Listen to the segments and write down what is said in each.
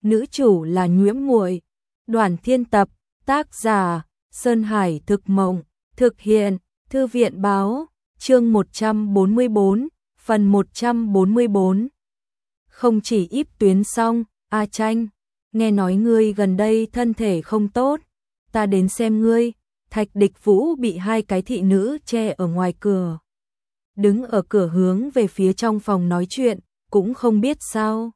nữ chủ là Nhuễm Muội. Đoàn Thiên Tập, tác giả Sơn Hải Thực Mộng, thực hiện Thư viện Báo, chương 144, phần 144. Không chỉ íp tuyến xong, A Tranh, nghe nói ngươi gần đây thân thể không tốt, ta đến xem ngươi. Thạch Địch Vũ bị hai cái thị nữ che ở ngoài cửa, đứng ở cửa hướng về phía trong phòng nói chuyện, cũng không biết sao.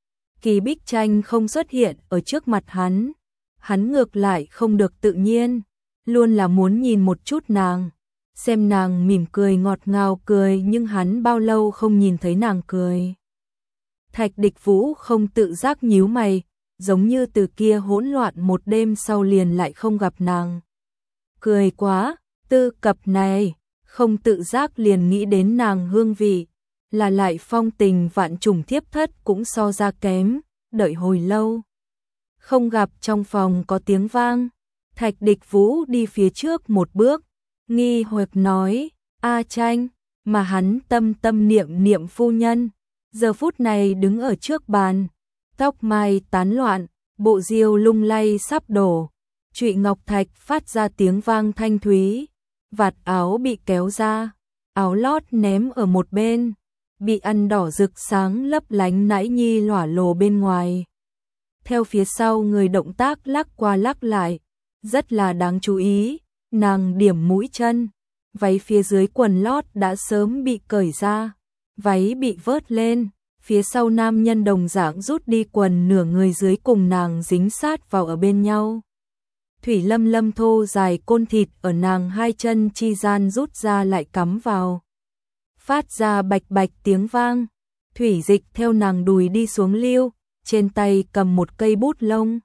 Kỳ Bích Tranh không xuất hiện ở trước mặt hắn ngược lại không được tự nhiên, luôn là muốn nhìn một chút nàng, xem nàng mỉm cười ngọt ngào cười, nhưng hắn bao lâu không nhìn thấy nàng cười. Thạch Địch Vũ không tự giác nhíu mày, giống như từ kia hỗn loạn một đêm sau liền lại không gặp nàng. Cười quá, tư cập này, không tự giác liền nghĩ đến nàng hương vị, là lại phong tình vạn trùng thiếp thất cũng so ra kém, đợi hồi lâu. Không gặp, trong phòng có tiếng vang, Thạch Địch Vũ đi phía trước một bước, nghi hoặc nói, A Tranh, mà hắn tâm niệm phu nhân, giờ phút này đứng ở trước bàn, tóc mai tán loạn, bộ diêu lung lay sắp đổ, trụy ngọc thạch phát ra tiếng vang thanh thúy, vạt áo bị kéo ra, áo lót ném ở một bên, bị ăn đỏ rực sáng lấp lánh nãi nhi lỏa lồ bên ngoài. Theo phía sau người động tác lắc qua lắc lại, rất là đáng chú ý, nàng điểm mũi chân, váy phía dưới quần lót đã sớm bị cởi ra, váy bị vớt lên, phía sau nam nhân đồng dạng rút đi quần, nửa người dưới cùng nàng dính sát vào ở bên nhau. Thủy lâm thô dài côn thịt ở nàng hai chân chi gian rút ra lại cắm vào, phát ra bạch bạch tiếng vang, thủy dịch theo nàng đùi đi xuống lưu, trên tay cầm một cây bút lông.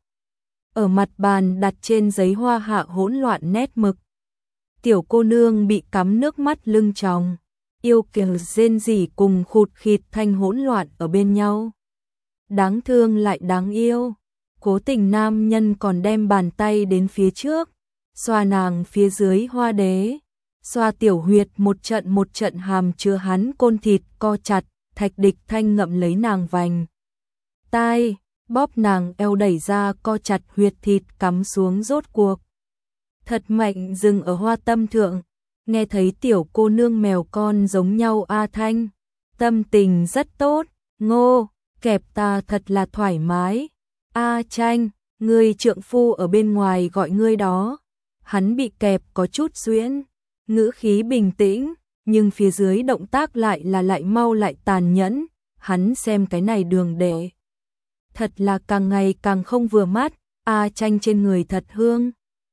Ở mặt bàn đặt trên giấy hoa hạ hỗn loạn nét mực. Tiểu cô nương bị cắm nước mắt lưng tròng, yêu kiều rên rỉ cùng khụt khịt thanh hỗn loạn ở bên nhau. Đáng thương lại đáng yêu, cố tình nam nhân còn đem bàn tay đến phía trước, xoa nàng phía dưới hoa đế, xoa tiểu huyệt một trận hàm chứa hắn côn thịt co chặt, Thạch Địch Thanh ngậm lấy nàng vành tai, bóp nàng eo đẩy ra co chặt huyệt thịt cắm xuống rốt cuộc. Thật mạnh dừng ở hoa tâm thượng, nghe thấy tiểu cô nương mèo con giống nhau A Thanh, tâm tình rất tốt, ngô, kẹp ta thật là thoải mái. A Tranh, ngươi trượng phu ở bên ngoài gọi ngươi đó. Hắn bị kẹp có chút xuyễn, ngữ khí bình tĩnh, nhưng phía dưới động tác lại là lại mau lại tàn nhẫn, hắn xem cái này đường đệ. Thật là càng ngày càng không vừa mắt, A Tranh trên người thật hương.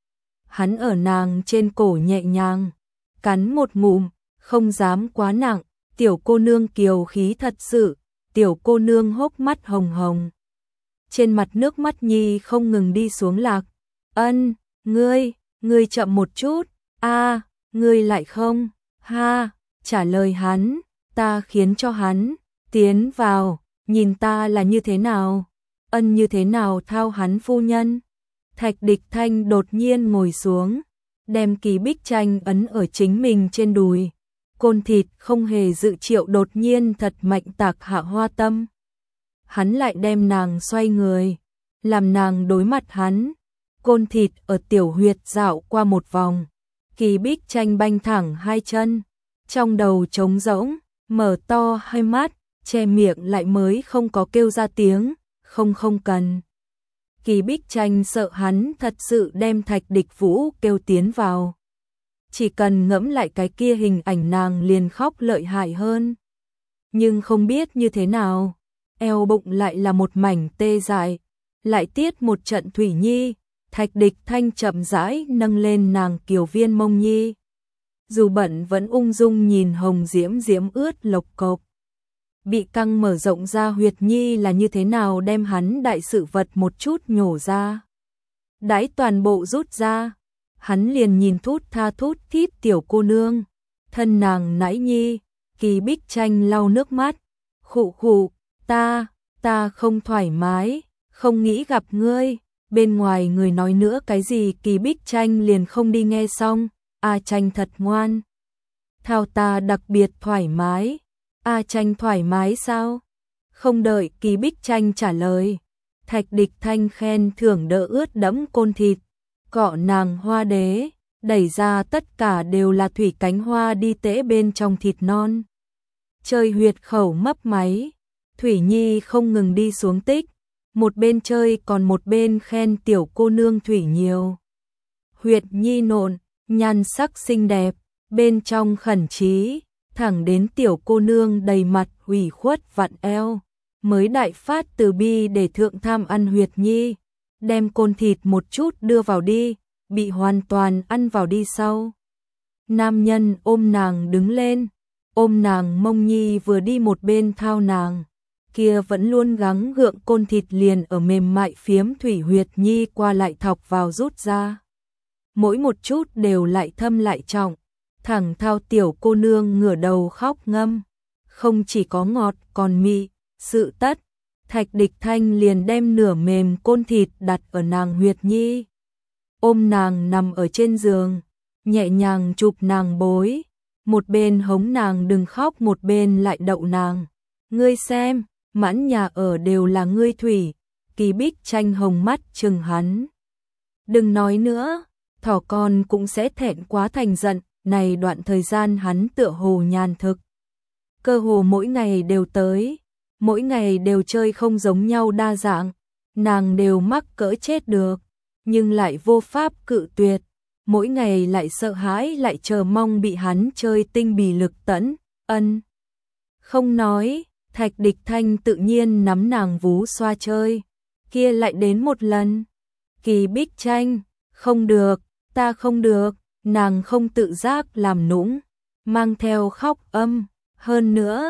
Hắn ở nàng trên cổ nhẹ nhàng, cắn một ngụm, không dám quá nặng, tiểu cô nương kiều khí thật sự, tiểu cô nương hốc mắt hồng hồng. Trên mặt nước mắt nhi không ngừng đi xuống lạc. Ân, ngươi chậm một chút, a, ngươi lại không, ha, trả lời hắn, ta khiến cho hắn, tiến vào, nhìn ta là như thế nào, ân như thế nào thao hắn phu nhân. Thạch Địch Thanh đột nhiên ngồi xuống, đem Kỳ Bích Tranh ấn ở chính mình trên đùi, côn thịt không hề dự triệu đột nhiên thật mạnh tạc hạ hoa tâm. Hắn lại đem nàng xoay người, làm nàng đối mặt hắn, côn thịt ở tiểu huyệt dạo qua một vòng, Kỳ Bích Tranh banh thẳng hai chân, trong đầu trống rỗng, mở to hai mắt, che miệng lại mới không có kêu ra tiếng, không cần. Kỳ Bích Tranh sợ hắn thật sự đem Thạch Địch Vũ kêu tiến vào. Chỉ cần ngẫm lại cái kia hình ảnh nàng liền khóc lợi hại hơn. Nhưng không biết như thế nào, eo bụng lại là một mảnh tê dại, lại tiết một trận thủy nhi, Thạch Địch Thanh chậm rãi nâng lên nàng kiều viên mông nhi. Dù bận vẫn ung dung nhìn hồng diễm ướt lộc cộc. Bị căng mở rộng ra huyệt nhi là như thế nào đem hắn đại sự vật một chút nhổ ra. Đãi toàn bộ rút ra, hắn liền nhìn thút thít tiểu cô nương, thân nàng nãi nhi, Kỳ Bích Tranh lau nước mắt, khụ, ta không thoải mái, không nghĩ gặp ngươi, bên ngoài người nói nữa cái gì Kỳ Bích Tranh liền không đi nghe xong, A Tranh thật ngoan. Thao ta đặc biệt thoải mái, A Tranh thoải mái sao? Không đợi Kỳ Bích Tranh trả lời, Thạch Địch Thanh khen thưởng đỡ ướt đẫm côn thịt, cọ nàng hoa đế, đẩy ra tất cả đều là thủy cánh hoa đi tễ bên trong thịt non. Chơi huyệt khẩu mấp máy, Thủy Nhi không ngừng đi xuống tích, một bên chơi còn một bên khen tiểu cô nương Thủy nhiều. Huyệt Nhi nộn, nhan sắc xinh đẹp, bên trong khẩn trí, thẳng đến tiểu cô nương đầy mặt ủy khuất vặn eo, mới đại phát từ bi để thượng tham ăn Huyệt Nhi, đem côn thịt một chút đưa vào đi, bị hoàn toàn ăn vào đi sau. Nam nhân ôm nàng đứng lên, ôm nàng mông nhi vừa đi một bên thao nàng, kia vẫn luôn gắng gượng côn thịt liền ở mềm mại phiếm thủy Huyệt Nhi qua lại thọc vào rút ra. Mỗi một chút đều lại thâm lại trọng, thẳng thao tiểu cô nương ngửa đầu khóc ngâm, không chỉ có ngọt còn mị, sự tất. Thạch Địch Thanh liền đem nửa mềm côn thịt đặt ở nàng Huyệt Nhi, ôm nàng nằm ở trên giường, nhẹ nhàng chụp nàng bối, một bên hống nàng đừng khóc một bên lại đậu nàng. Ngươi xem, mãn nhà ở đều là ngươi thủy, Kỳ Bích Tranh hồng mắt trừng hắn. Đừng nói nữa, thỏ con cũng sẽ thẹn quá thành giận, này đoạn thời gian hắn tựa hồ nhàn thực. Cơ hồ mỗi ngày đều tới, mỗi ngày đều chơi không giống nhau đa dạng, nàng đều mắc cỡ chết được, nhưng lại vô pháp cự tuyệt, mỗi ngày lại sợ hãi lại chờ mong bị hắn chơi tinh bì lực tẫn, ân. Không nói, Thạch Địch Thanh tự nhiên nắm nàng vú xoa chơi, kia lại đến một lần. Kỳ Bích Tranh, không được, ta không được, nàng không tự giác làm nũng, mang theo khóc âm, hơn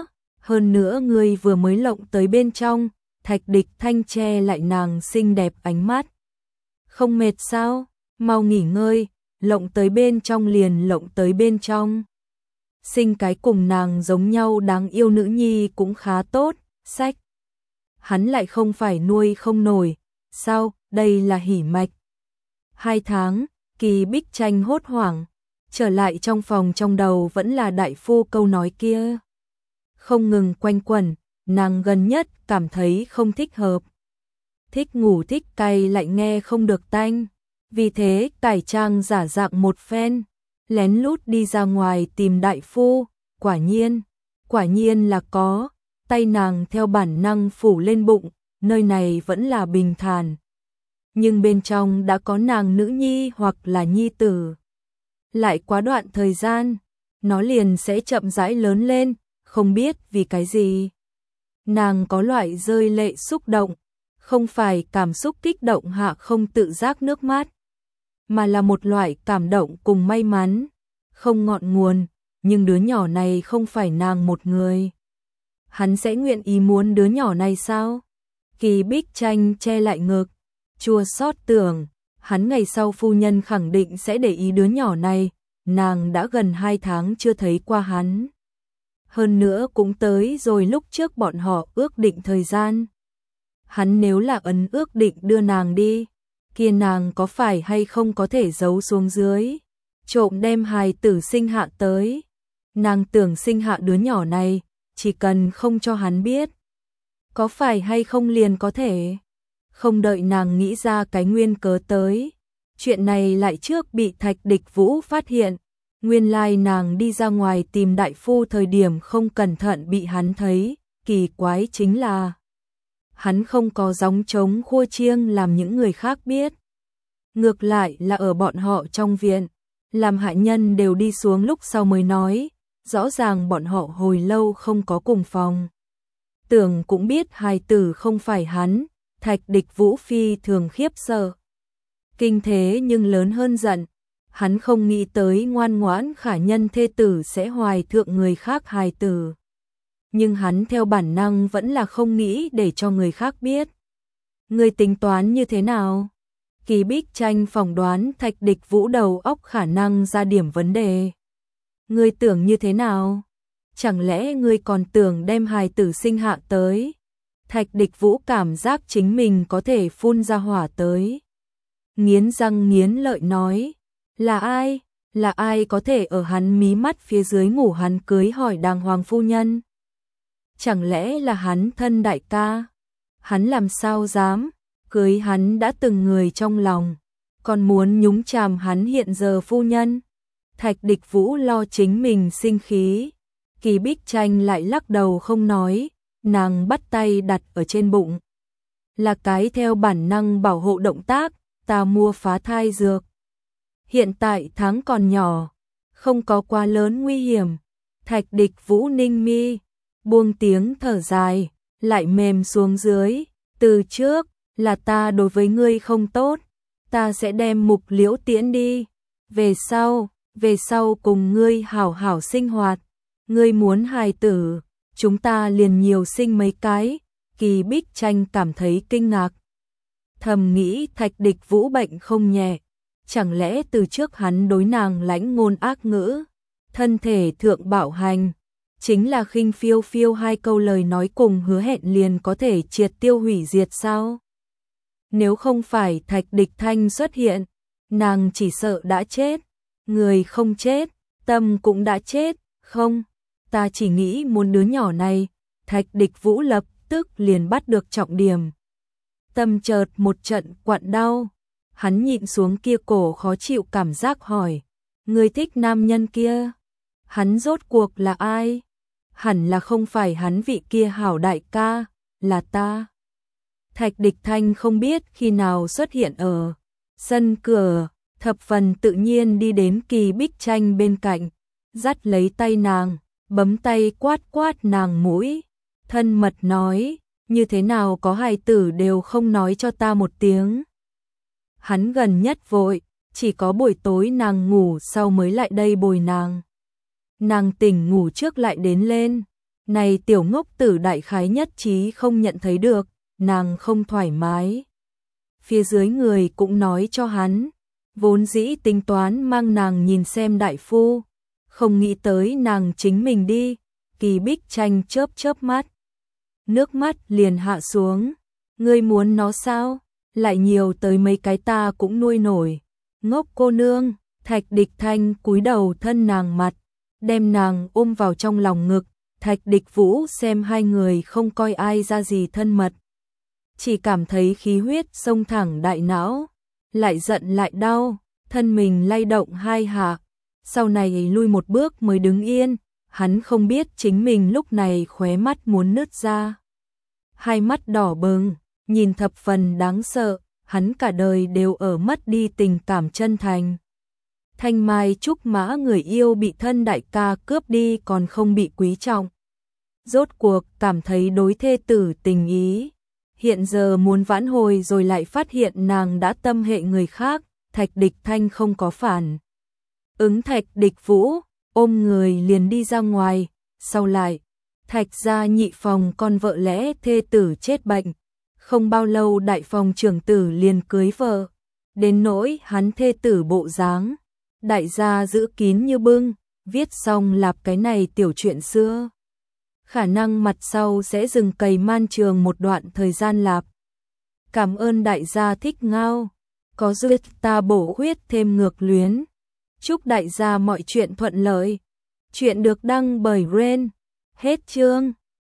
nữa người vừa mới lộng tới bên trong, Thạch Địch Thanh che lại nàng xinh đẹp ánh mắt. Không mệt sao, mau nghỉ ngơi, lộng tới bên trong liền lộng tới bên trong. Sinh cái cùng nàng giống nhau đáng yêu nữ nhi cũng khá tốt, sách. Hắn lại không phải nuôi không nổi, sao, đây là hỉ mạch. 2 tháng, Kỳ Bích Tranh hốt hoảng, trở lại trong phòng trong đầu vẫn là đại phu câu nói kia. Không ngừng quanh quẩn, nàng gần nhất cảm thấy không thích hợp. Thích ngủ thích cày lại nghe không được tanh, vì thế cải trang giả dạng một phen, lén lút đi ra ngoài tìm đại phu, quả nhiên là có, tay nàng theo bản năng phủ lên bụng, nơi này vẫn là bình thản. Nhưng bên trong đã có nàng nữ nhi hoặc là nhi tử. Lại quá đoạn thời gian, nó liền sẽ chậm rãi lớn lên, không biết vì cái gì. Nàng có loại rơi lệ xúc động, không phải cảm xúc kích động hạ không tự giác nước mắt, mà là một loại cảm động cùng may mắn, không ngọn nguồn, nhưng đứa nhỏ này không phải nàng một người. Hắn sẽ nguyện ý muốn đứa nhỏ này sao? Kỳ Bích Tranh che lại ngực, chua xót tưởng, hắn ngày sau phu nhân khẳng định sẽ để ý đứa nhỏ này, nàng đã gần 2 tháng chưa thấy qua hắn. Hơn nữa cũng tới rồi lúc trước bọn họ ước định thời gian. Hắn nếu là ấn ước định đưa nàng đi, kia nàng có phải hay không có thể giấu xuống dưới, trộm đem hài tử sinh hạ tới. Nàng tưởng sinh hạ đứa nhỏ này, chỉ cần không cho hắn biết, có phải hay không liền có thể. Không đợi nàng nghĩ ra cái nguyên cớ tới, chuyện này lại trước bị Thạch Địch Vũ phát hiện. Nguyên lai nàng đi ra ngoài tìm đại phu thời điểm không cẩn thận bị hắn thấy, kỳ quái chính là hắn không có gióng trống khua chiêng làm những người khác biết. Ngược lại là ở bọn họ trong viện, làm hạ nhân đều đi xuống lúc sau mới nói, rõ ràng bọn họ hồi lâu không có cùng phòng. Tưởng cũng biết hài tử không phải hắn, Thạch Địch Vũ phi thường khiếp sợ. Kinh thế nhưng lớn hơn giận, hắn không nghĩ tới ngoan ngoãn khả nhân thê tử sẽ hoài thượng người khác hài tử. Nhưng hắn theo bản năng vẫn là không nghĩ để cho người khác biết. Người tính toán như thế nào? Kỳ Bích Tranh phỏng đoán Thạch Địch Vũ đầu óc khả năng ra điểm vấn đề. Ngươi tưởng như thế nào? Chẳng lẽ ngươi còn tưởng đem hài tử sinh hạ tới? Thạch Địch Vũ cảm giác chính mình có thể phun ra hỏa tới. Nghiến răng nghiến lợi nói, là ai có thể ở hắn mí mắt phía dưới ngủ hắn cưới hỏi đàng hoàng phu nhân? Chẳng lẽ là hắn thân đại ca? Hắn làm sao dám, cưới hắn đã từng người trong lòng, còn muốn nhúng chàm hắn hiện giờ phu nhân. Thạch Địch Vũ lo chính mình sinh khí, Kỳ Bích Tranh lại lắc đầu không nói, nàng bắt tay đặt ở trên bụng. Là cái theo bản năng bảo hộ động tác, ta mua phá thai dược. Hiện tại tháng còn nhỏ, không có quá lớn nguy hiểm. Thạch Địch Vũ ninh mi, buông tiếng thở dài, lại mềm xuống dưới. Từ trước, là ta đối với ngươi không tốt, ta sẽ đem Mục Liễu tiễn đi. Về sau cùng ngươi hảo hảo sinh hoạt. Ngươi muốn hài tử, chúng ta liền nhiều sinh mấy cái. Kỳ Bích Tranh cảm thấy kinh ngạc. Thầm nghĩ Thạch Địch Vũ bệnh không nhẹ, chẳng lẽ từ trước hắn đối nàng lãnh ngôn ác ngữ, thân thể thượng bạo hành, chính là khinh phiêu phiêu hai câu lời nói cùng hứa hẹn liền có thể triệt tiêu hủy diệt sao? Nếu không phải Thạch Địch Thanh xuất hiện, nàng chỉ sợ đã chết. Người không chết, tâm cũng đã chết. Không, ta chỉ nghĩ muốn đứa nhỏ này. Thạch Địch Vũ lập tức liền bắt được trọng điểm. Tâm chợt một trận quặn đau, hắn nhịn xuống kia cổ khó chịu cảm giác hỏi, người thích nam nhân kia, hắn rốt cuộc là ai? Hẳn là không phải hắn vị kia hảo đại ca, là ta. Thạch Địch Thanh không biết khi nào xuất hiện ở sân cửa, thập phần tự nhiên đi đến Kỳ Bích Tranh bên cạnh, dắt lấy tay nàng, bấm tay quát quát nàng mũi, thân mật nói, như thế nào có hài tử đều không nói cho ta một tiếng. Hắn gần nhất vội, chỉ có buổi tối nàng ngủ sau mới lại đây bồi nàng. Nàng tỉnh ngủ trước lại đến lên, này tiểu ngốc tử đại khái nhất trí không nhận thấy được, nàng không thoải mái. Phía dưới người cũng nói cho hắn, vốn dĩ tính toán mang nàng nhìn xem đại phu, không nghĩ tới nàng chính mình đi. Kỳ Bích Tranh chớp chớp mắt, nước mắt liền hạ xuống. Ngươi muốn nó sao? Lại nhiều tới mấy cái ta cũng nuôi nổi. Ngốc cô nương. Thạch Địch Thanh cúi đầu thân nàng mặt, đem nàng ôm vào trong lòng ngực. Thạch Địch Vũ xem hai người không coi ai ra gì thân mật, chỉ cảm thấy khí huyết xông thẳng đại não, lại giận lại đau, thân mình lay động hai hạ, sau này lui một bước mới đứng yên. Hắn không biết chính mình lúc này khóe mắt muốn nứt ra, hai mắt đỏ bừng, nhìn thập phần đáng sợ. Hắn cả đời đều ở mất đi tình cảm chân thành. Thanh mai trúc mã người yêu bị thân đại ca cướp đi còn không bị quý trọng, rốt cuộc cảm thấy đối thê tử tình ý, hiện giờ muốn vãn hồi rồi lại phát hiện nàng đã tâm hệ người khác. Thạch Địch Thanh không có phản ứng Thạch Địch Vũ, ôm người liền đi ra ngoài. Sau lại, Thạch gia nhị phòng con vợ lẽ thê tử chết bệnh, không bao lâu đại phòng trưởng tử liền cưới vợ, đến nỗi hắn thê tử bộ dáng, đại gia giữ kín như bưng, viết xong lạp cái này tiểu chuyện xưa. Khả năng mặt sau sẽ dừng cày man trường một đoạn thời gian lạp. Cảm ơn đại gia thích ngao, có duyệt ta bổ huyết thêm ngược luyến. Chúc đại gia mọi chuyện thuận lợi. Chuyện được đăng bởi Ren. Hết chương.